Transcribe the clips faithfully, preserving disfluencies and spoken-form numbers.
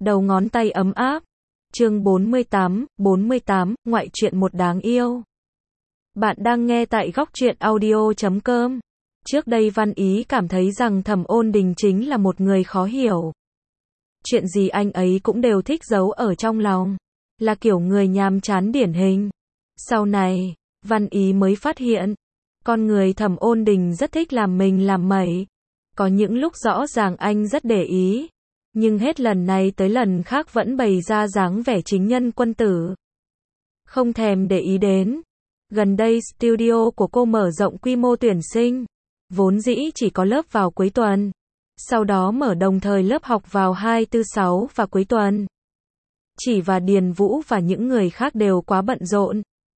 Đầu ngón tay ấm áp. Chương bốn mươi tám, bốn mươi tám, ngoại truyện một đáng yêu. Bạn đang nghe tại góc truyện audio chấm com. Trước đây Văn Ý cảm thấy rằng Thẩm Ôn Đình chính là một người khó hiểu. Chuyện gì anh ấy cũng đều thích giấu ở trong lòng. Là kiểu người nhàm chán điển hình. Sau này, Văn Ý mới phát hiện, con người Thẩm Ôn Đình rất thích làm mình làm mẩy. Có những lúc rõ ràng anh rất để ý, nhưng hết lần này tới lần khác vẫn bày ra dáng vẻ chính nhân quân tử. Không thèm để ý đến. Gần đây studio của cô mở rộng quy mô tuyển sinh. Vốn dĩ chỉ có lớp vào cuối tuần. Sau đó mở đồng thời lớp học vào hai, tư, sáu và cuối tuần. Chỉ và Điền Vũ và những người khác đều quá bận rộn.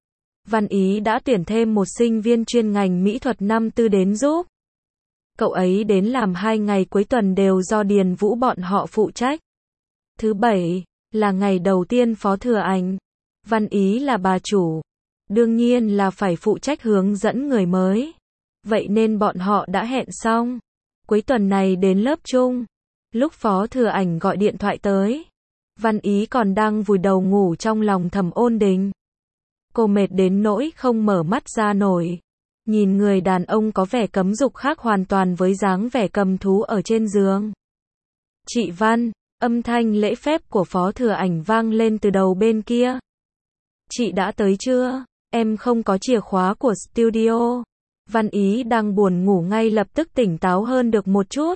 Văn Ý đã tuyển thêm một sinh viên chuyên ngành mỹ thuật năm tư đến giúp. Cậu ấy đến làm hai ngày cuối tuần đều do Điền Vũ bọn họ phụ trách. Thứ bảy là ngày đầu tiên Phó Thừa Ảnh. Văn Ý là bà chủ, đương nhiên là phải phụ trách hướng dẫn người mới. Vậy nên bọn họ đã hẹn xong, cuối tuần này đến lớp chung. Lúc Phó Thừa Ảnh gọi điện thoại tới, Văn Ý còn đang vùi đầu ngủ trong lòng Thẩm Ôn Đình. Cô mệt đến nỗi không mở mắt ra nổi. Nhìn người đàn ông có vẻ cấm dục khác hoàn toàn với dáng vẻ cầm thú ở trên giường. Chị Văn, âm thanh lễ phép của Phó Thừa Ảnh vang lên từ đầu bên kia. Chị đã tới chưa? Em không có chìa khóa của studio. Văn Ý đang buồn ngủ ngay lập tức tỉnh táo hơn được một chút.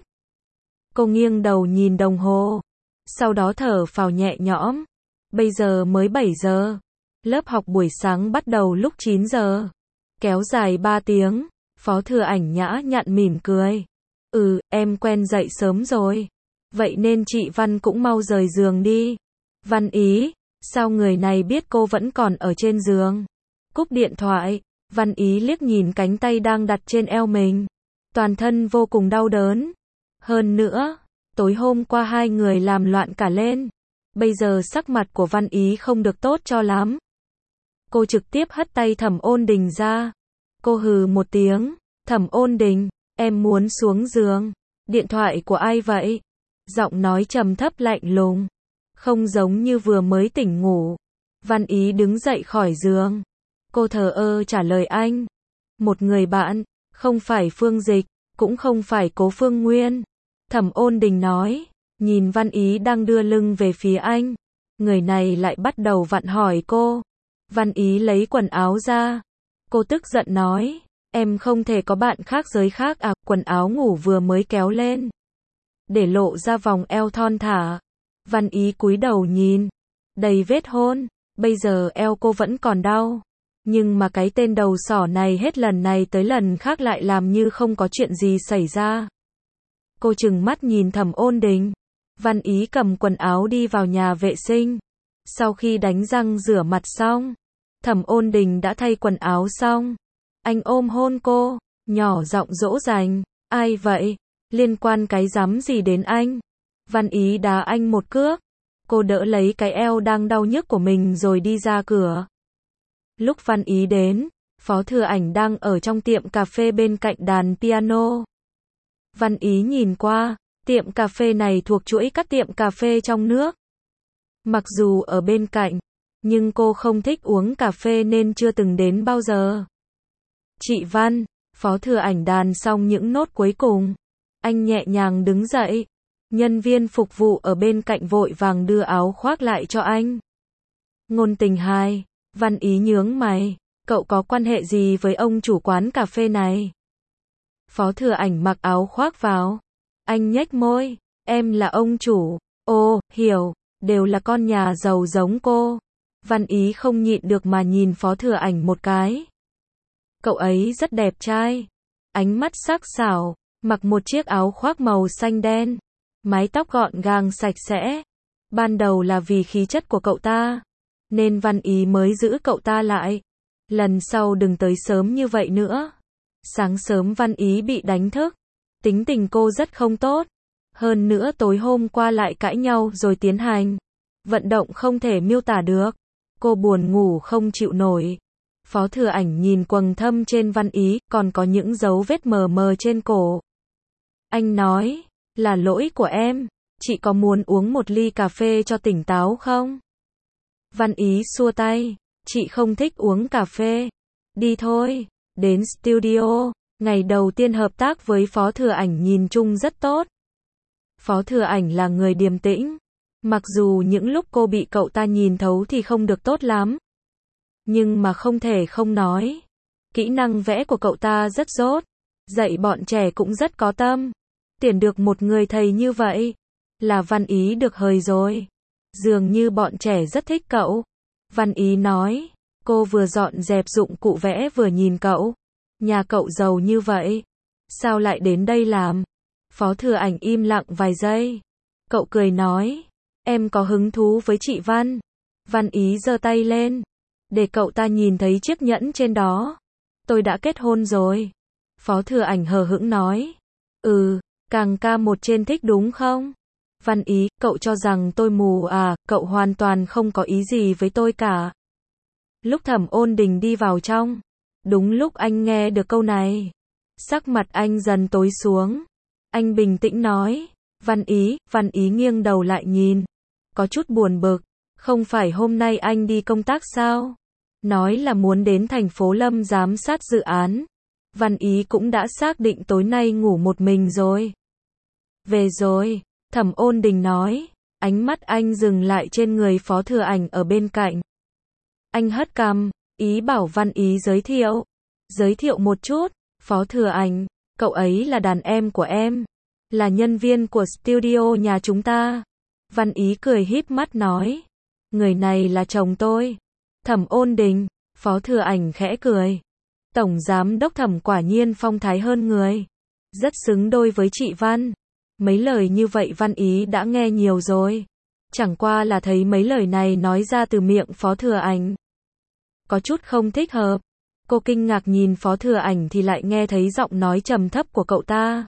Cô nghiêng đầu nhìn đồng hồ, sau đó thở phào nhẹ nhõm. Bây giờ mới bảy giờ. Lớp học buổi sáng bắt đầu lúc chín giờ. Kéo dài ba tiếng, Phó Thừa Ảnh nhã nhặn mỉm cười. Ừ, em quen dậy sớm rồi. Vậy nên chị Văn cũng mau rời giường đi. Văn Ý, sao người này biết cô vẫn còn ở trên giường? Cúp điện thoại, Văn Ý liếc nhìn cánh tay đang đặt trên eo mình. Toàn thân vô cùng đau đớn. Hơn nữa, tối hôm qua hai người làm loạn cả lên. Bây giờ sắc mặt của Văn Ý không được tốt cho lắm. Cô trực tiếp hất tay Thẩm Ôn Đình ra. Cô hừ một tiếng. Thẩm Ôn Đình, em muốn xuống giường. Điện thoại của ai vậy? Giọng nói trầm thấp lạnh lùng, không giống như vừa mới tỉnh ngủ. Văn Ý đứng dậy khỏi giường. Cô thờ ơ trả lời anh. Một người bạn, không phải Phương Dịch, cũng không phải Cố Phương Nguyên. Thẩm Ôn Đình nói, nhìn Văn Ý đang đưa lưng về phía anh. Người này lại bắt đầu vặn hỏi cô. Văn Ý lấy quần áo ra. Cô tức giận nói, em không thể có bạn khác giới khác à? Quần áo ngủ vừa mới kéo lên, để lộ ra vòng eo thon thả. Văn Ý cúi đầu nhìn, đầy vết hôn. Bây giờ eo cô vẫn còn đau, nhưng mà cái tên đầu sỏ này hết lần này tới lần khác lại làm như không có chuyện gì xảy ra. Cô trừng mắt nhìn Thẩm Ôn Đình. Văn Ý cầm quần áo đi vào nhà vệ sinh. Sau khi đánh răng rửa mặt xong, Thẩm Ôn Đình đã thay quần áo xong. Anh ôm hôn cô, nhỏ giọng dỗ dành. Ai vậy? Liên quan cái rắm gì đến anh? Văn Ý đá anh một cước. Cô đỡ lấy cái eo đang đau nhức của mình rồi đi ra cửa. Lúc Văn Ý đến, Phó Thừa Ảnh đang ở trong tiệm cà phê bên cạnh đàn piano. Văn Ý nhìn qua, tiệm cà phê này thuộc chuỗi các tiệm cà phê trong nước. Mặc dù ở bên cạnh, nhưng cô không thích uống cà phê nên chưa từng đến bao giờ. Chị Văn, Phó Thừa Ảnh đàn xong những nốt cuối cùng. Anh nhẹ nhàng đứng dậy. Nhân viên phục vụ ở bên cạnh vội vàng đưa áo khoác lại cho anh. Ngôn Tình hai, Văn Ý nhướng mày. Cậu có quan hệ gì với ông chủ quán cà phê này? Phó Thừa Ảnh mặc áo khoác vào. Anh nhếch môi. Em là ông chủ. Ồ, hiểu, đều là con nhà giàu giống cô. Văn Ý không nhịn được mà nhìn Phó Thừa Ảnh một cái. Cậu ấy rất đẹp trai. Ánh mắt sắc sảo, mặc một chiếc áo khoác màu xanh đen. Mái tóc gọn gàng sạch sẽ. Ban đầu là vì khí chất của cậu ta, nên Văn Ý mới giữ cậu ta lại. Lần sau đừng tới sớm như vậy nữa. Sáng sớm Văn Ý bị đánh thức. Tính tình cô rất không tốt. Hơn nữa tối hôm qua lại cãi nhau rồi tiến hành vận động không thể miêu tả được. Cô buồn ngủ không chịu nổi. Phó Thừa Ảnh nhìn quầng thâm trên Văn Ý, còn có những dấu vết mờ mờ trên cổ. Anh nói, là lỗi của em. Chị có muốn uống một ly cà phê cho tỉnh táo không? Văn Ý xua tay. Chị không thích uống cà phê. Đi thôi. Đến studio. Ngày đầu tiên hợp tác với Phó Thừa Ảnh nhìn chung rất tốt. Phó Thừa Ảnh là người điềm tĩnh. Mặc dù những lúc cô bị cậu ta nhìn thấu thì không được tốt lắm. Nhưng mà không thể không nói. Kỹ năng vẽ của cậu ta rất dốt. Dạy bọn trẻ cũng rất có tâm. Tuyển được một người thầy như vậy. Là Văn Ý được hời rồi. Dường như bọn trẻ rất thích cậu. Văn Ý nói. Cô vừa dọn dẹp dụng cụ vẽ vừa nhìn cậu. Nhà cậu giàu như vậy. Sao lại đến đây làm? Phó Thừa Ảnh im lặng vài giây. Cậu cười nói. Em có hứng thú với chị Văn. Văn Ý giơ tay lên. Để cậu ta nhìn thấy chiếc nhẫn trên đó. Tôi đã kết hôn rồi. Phó Thừa Ảnh hờ hững nói. Ừ, càng ca một trên thích đúng không? Văn Ý, cậu cho rằng tôi mù à, cậu hoàn toàn không có ý gì với tôi cả. Lúc Thẩm Ôn Đình đi vào trong. Đúng lúc anh nghe được câu này. Sắc mặt anh dần tối xuống. Anh bình tĩnh nói. Văn Ý, Văn Ý nghiêng đầu lại nhìn. Có chút buồn bực. Không phải hôm nay anh đi công tác sao? Nói là muốn đến thành phố Lâm giám sát dự án. Văn Ý cũng đã xác định tối nay ngủ một mình rồi. Về rồi, Thẩm Ôn Đình nói. Ánh mắt anh dừng lại trên người Phó Thừa Ảnh ở bên cạnh. Anh hất cằm, ý bảo Văn Ý giới thiệu. Giới thiệu một chút. Phó Thừa Ảnh, cậu ấy là đàn em của em. Là nhân viên của studio nhà chúng ta. Văn Ý cười híp mắt nói. Người này là chồng tôi. Thẩm Ôn Đình, Phó Thừa Ảnh khẽ cười. Tổng giám đốc Thẩm quả nhiên phong thái hơn người. Rất xứng đôi với chị Văn. Mấy lời như vậy Văn Ý đã nghe nhiều rồi. Chẳng qua là thấy mấy lời này nói ra từ miệng Phó Thừa Ảnh. Có chút không thích hợp. Cô kinh ngạc nhìn Phó Thừa Ảnh thì lại nghe thấy giọng nói trầm thấp của cậu ta.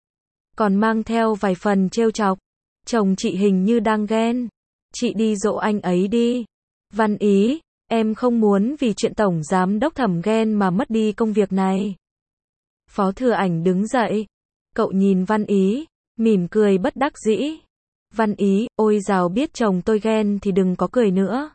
Còn mang theo vài phần trêu chọc. Chồng chị hình như đang ghen. Chị đi dỗ anh ấy đi. Văn Ý, em không muốn vì chuyện tổng giám đốc Thẩm ghen mà mất đi công việc này. Phó Thừa Ảnh đứng dậy. Cậu nhìn Văn Ý, mỉm cười bất đắc dĩ. Văn Ý, ôi dào biết chồng tôi ghen thì đừng có cười nữa.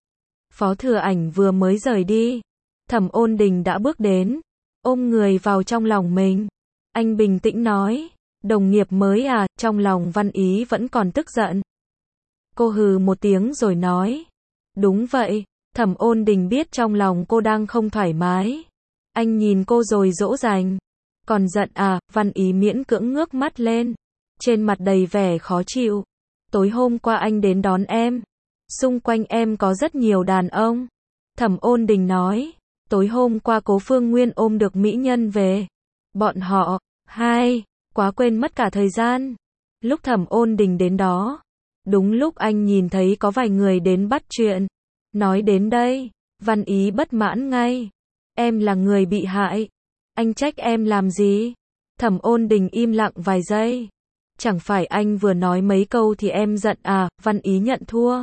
Phó Thừa Ảnh vừa mới rời đi. Thẩm Ôn Đình đã bước đến. Ôm người vào trong lòng mình. Anh bình tĩnh nói. Đồng nghiệp mới à, trong lòng Văn Ý vẫn còn tức giận. Cô hừ một tiếng rồi nói. Đúng vậy, Thẩm Ôn Đình biết trong lòng cô đang không thoải mái. Anh nhìn cô rồi dỗ dành. Còn giận à, Văn Ý miễn cưỡng ngước mắt lên. Trên mặt đầy vẻ khó chịu. Tối hôm qua anh đến đón em. Xung quanh em có rất nhiều đàn ông. Thẩm Ôn Đình nói. Tối hôm qua Cố Phương Nguyên ôm được mỹ nhân về. Bọn họ, hai, quá quên mất cả thời gian. Lúc Thẩm Ôn Đình đến đó. Đúng lúc anh nhìn thấy có vài người đến bắt chuyện. Nói đến đây, Văn Ý bất mãn ngay. Em là người bị hại. Anh trách em làm gì? Thẩm Ôn Đình im lặng vài giây. Chẳng phải anh vừa nói mấy câu thì em giận à, Văn Ý nhận thua.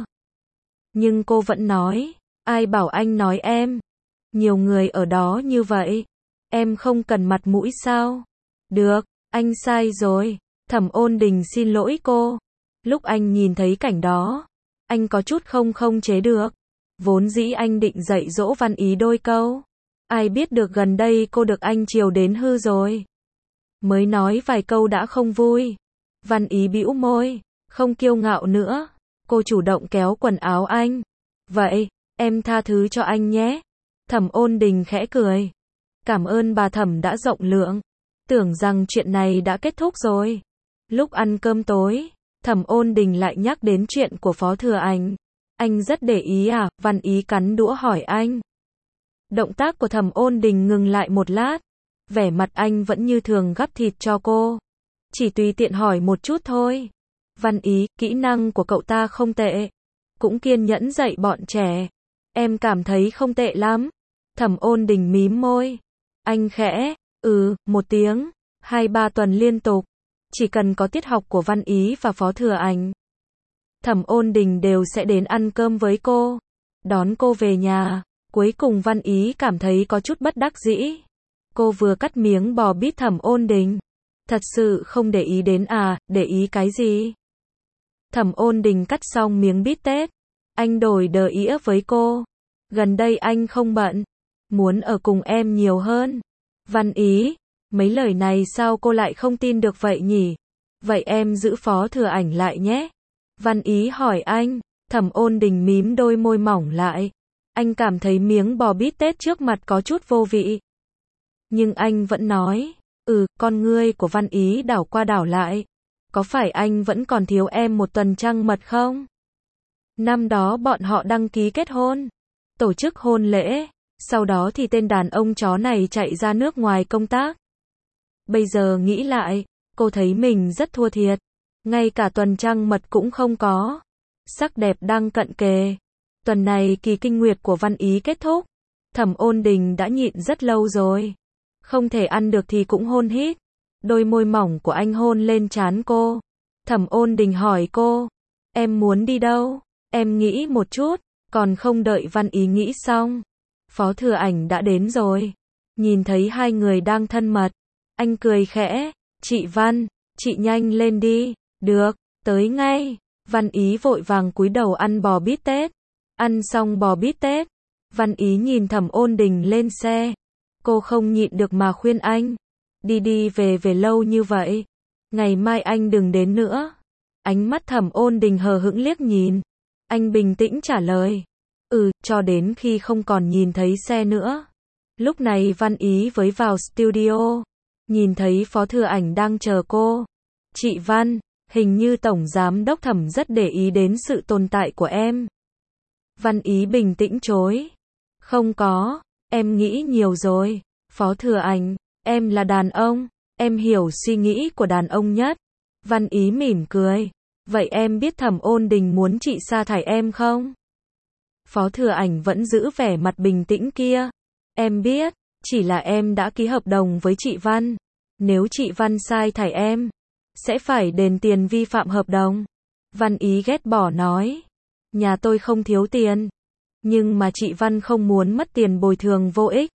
Nhưng cô vẫn nói. Ai bảo anh nói em? Nhiều người ở đó như vậy. Em không cần mặt mũi sao? Được, anh sai rồi. Thẩm Ôn Đình xin lỗi cô. Lúc anh nhìn thấy cảnh đó, anh có chút không không chế được. Vốn dĩ anh định dạy dỗ Văn Ý đôi câu. Ai biết được gần đây cô được anh chiều đến hư rồi. Mới nói vài câu đã không vui. Văn Ý bĩu môi, không kiêu ngạo nữa. Cô chủ động kéo quần áo anh. Vậy, em tha thứ cho anh nhé. Thẩm Ôn Đình khẽ cười. Cảm ơn bà Thẩm đã rộng lượng. Tưởng rằng chuyện này đã kết thúc rồi. Lúc ăn cơm tối, Thẩm Ôn Đình lại nhắc đến chuyện của Phó Thừa Ảnh. Anh rất để ý à? Văn Ý cắn đũa hỏi anh. Động tác của Thẩm Ôn Đình ngừng lại một lát. Vẻ mặt anh vẫn như thường gắp thịt cho cô. Chỉ tùy tiện hỏi một chút thôi. Văn Ý, kỹ năng của cậu ta không tệ. Cũng kiên nhẫn dạy bọn trẻ. Em cảm thấy không tệ lắm. Thẩm Ôn Đình mím môi. Anh khẽ, ừ, một tiếng. Hai ba tuần liên tục. Chỉ cần có tiết học của Văn Ý và Phó Thừa Ảnh. Thẩm Ôn Đình đều sẽ đến ăn cơm với cô. Đón cô về nhà. Cuối cùng Văn Ý cảm thấy có chút bất đắc dĩ. Cô vừa cắt miếng bò bít Thẩm Ôn Đình. Thật sự không để ý đến à, để ý cái gì? Thẩm Ôn Đình cắt xong miếng bít tết. Anh đổi đờ ĩa với cô. Gần đây anh không bận. Muốn ở cùng em nhiều hơn. Văn Ý, mấy lời này sao cô lại không tin được vậy nhỉ? Vậy em giữ Phó Thừa Ảnh lại nhé. Văn Ý hỏi anh. Thẩm Ôn Đình mím đôi môi mỏng lại. Anh cảm thấy miếng bò bít tết trước mặt có chút vô vị. Nhưng anh vẫn nói. Ừ, con ngươi của Văn Ý đảo qua đảo lại. Có phải anh vẫn còn thiếu em một tuần trăng mật không? Năm đó bọn họ đăng ký kết hôn. Tổ chức hôn lễ. Sau đó thì tên đàn ông chó này chạy ra nước ngoài công tác. Bây giờ nghĩ lại, cô thấy mình rất thua thiệt. Ngay cả tuần trăng mật cũng không có. Sắc đẹp đang cận kề. Tuần này kỳ kinh nguyệt của Văn Ý kết thúc. Thẩm Ôn Đình đã nhịn rất lâu rồi. Không thể ăn được thì cũng hôn hít. Đôi môi mỏng của anh hôn lên trán cô. Thẩm Ôn Đình hỏi cô. Em muốn đi đâu? Em nghĩ một chút. Còn không đợi Văn Ý nghĩ xong. Phó Thừa Ảnh đã đến rồi. Nhìn thấy hai người đang thân mật. Anh cười khẽ. Chị Văn, chị nhanh lên đi. Được, tới ngay. Văn Ý vội vàng cúi đầu ăn bò bít tết. Ăn xong bò bít tết. Văn Ý nhìn Thẩm Ôn Đình lên xe. Cô không nhịn được mà khuyên anh. Đi đi về về lâu như vậy. Ngày mai anh đừng đến nữa. Ánh mắt Thẩm Ôn Đình hờ hững liếc nhìn. Anh bình tĩnh trả lời. Ừ, cho đến khi không còn nhìn thấy xe nữa. Lúc này Văn Ý với vào studio. Nhìn thấy Phó Thừa Ảnh đang chờ cô. Chị Văn, hình như Tổng Giám Đốc Thẩm rất để ý đến sự tồn tại của em. Văn Ý bình tĩnh chối. Không có, em nghĩ nhiều rồi. Phó Thừa Ảnh, em là đàn ông, em hiểu suy nghĩ của đàn ông nhất. Văn Ý mỉm cười. Vậy em biết Thẩm Ôn Đình muốn chị sa thải em không? Phó Thừa Ảnh vẫn giữ vẻ mặt bình tĩnh kia. Em biết, chỉ là em đã ký hợp đồng với chị Văn. Nếu chị Văn sai thải em, sẽ phải đền tiền vi phạm hợp đồng. Văn Ý ghét bỏ nói. Nhà tôi không thiếu tiền. Nhưng mà chị Văn không muốn mất tiền bồi thường vô ích.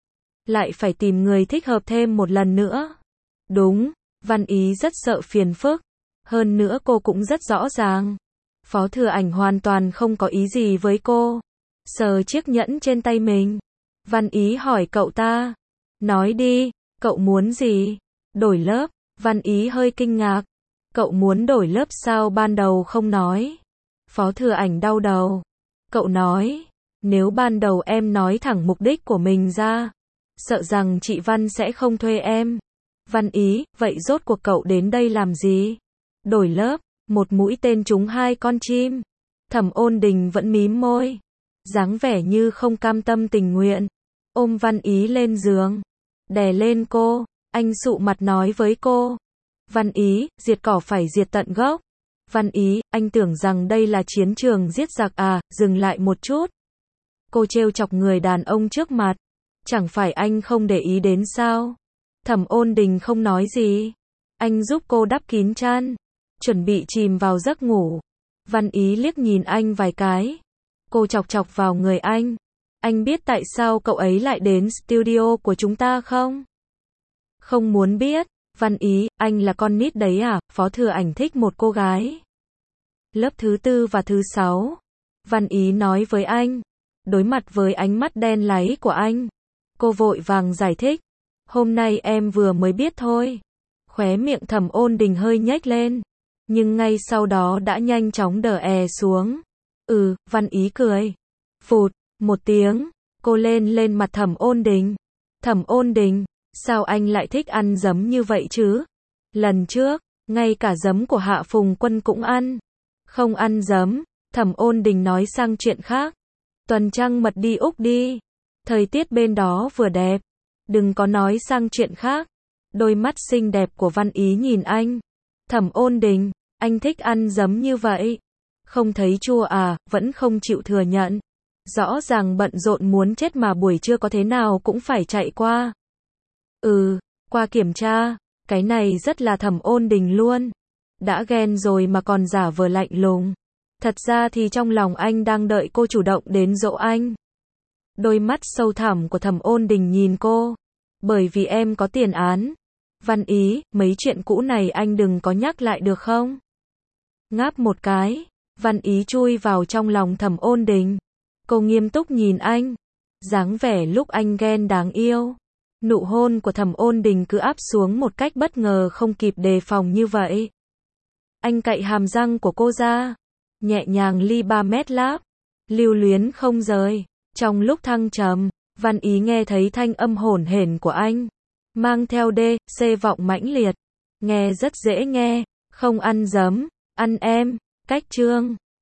Lại phải tìm người thích hợp thêm một lần nữa. Đúng, Văn Ý rất sợ phiền phức. Hơn nữa cô cũng rất rõ ràng. Phó Thừa Ảnh hoàn toàn không có ý gì với cô. Sờ chiếc nhẫn trên tay mình. Văn Ý hỏi cậu ta. Nói đi, cậu muốn gì? Đổi lớp. Văn Ý hơi kinh ngạc. Cậu muốn đổi lớp sao ban đầu không nói? Phó Thừa Ảnh đau đầu. Cậu nói, nếu ban đầu em nói thẳng mục đích của mình ra, sợ rằng chị Văn sẽ không thuê em. Văn Ý, vậy rốt cuộc cậu đến đây làm gì? Đổi lớp, một mũi tên trúng hai con chim. Thẩm Ôn Đình vẫn mím môi, dáng vẻ như không cam tâm tình nguyện. Ôm Văn Ý lên giường, đè lên cô, anh sụ mặt nói với cô. Văn Ý, diệt cỏ phải diệt tận gốc. Văn Ý, anh tưởng rằng đây là chiến trường giết giặc à, dừng lại một chút. Cô trêu chọc người đàn ông trước mặt. Chẳng phải anh không để ý đến sao? Thẩm Ôn Đình không nói gì. Anh giúp cô đắp kín chăn, chuẩn bị chìm vào giấc ngủ. Văn Ý liếc nhìn anh vài cái. Cô chọc chọc vào người anh. Anh biết tại sao cậu ấy lại đến studio của chúng ta không? Không muốn biết. Văn Ý, anh là con nít đấy à? Phó Thừa Ảnh thích một cô gái. Lớp thứ tư và thứ sáu. Văn Ý nói với anh. Đối mặt với ánh mắt đen láy của anh, cô vội vàng giải thích. Hôm nay em vừa mới biết thôi. Khóe miệng Thẩm Ôn Đình hơi nhếch lên. Nhưng ngay sau đó đã nhanh chóng đờ è xuống. Ừ, Văn Ý cười. Phụt, một tiếng, cô lên lên mặt Thẩm Ôn Đình. Thẩm Ôn Đình, sao anh lại thích ăn giấm như vậy chứ? Lần trước, ngay cả giấm của Hạ Phùng Quân cũng ăn. Không ăn giấm. Thẩm Ôn Đình nói sang chuyện khác. Tuần trăng mật đi Úc đi. Thời tiết bên đó vừa đẹp. Đừng có nói sang chuyện khác. Đôi mắt xinh đẹp của Văn Ý nhìn anh. Thẩm Ôn Đình, anh thích ăn giấm như vậy. Không thấy chua à, vẫn không chịu thừa nhận. Rõ ràng bận rộn muốn chết mà buổi trưa có thế nào cũng phải chạy qua. Ừ, qua kiểm tra. Cái này rất là Thẩm Ôn Đình luôn. Đã ghen rồi mà còn giả vờ lạnh lùng. Thật ra thì trong lòng anh đang đợi cô chủ động đến dỗ anh. Đôi mắt sâu thẳm của Thẩm Ôn Đình nhìn cô. Bởi vì em có tiền án. Văn Ý, mấy chuyện cũ này anh đừng có nhắc lại được không? Ngáp một cái, Văn Ý chui vào trong lòng Thẩm Ôn Đình. Cô nghiêm túc nhìn anh, dáng vẻ lúc anh ghen đáng yêu. Nụ hôn của Thẩm Ôn Đình cứ áp xuống một cách bất ngờ không kịp đề phòng như vậy. Anh cạy hàm răng của cô ra, nhẹ nhàng ly ba mét láp, lưu luyến không rời. Trong lúc thăng trầm, Văn Ý nghe thấy thanh âm hổn hển của anh, mang theo đê, xê vọng mãnh liệt, nghe rất dễ nghe, không ăn giấm, ăn em, cách chương.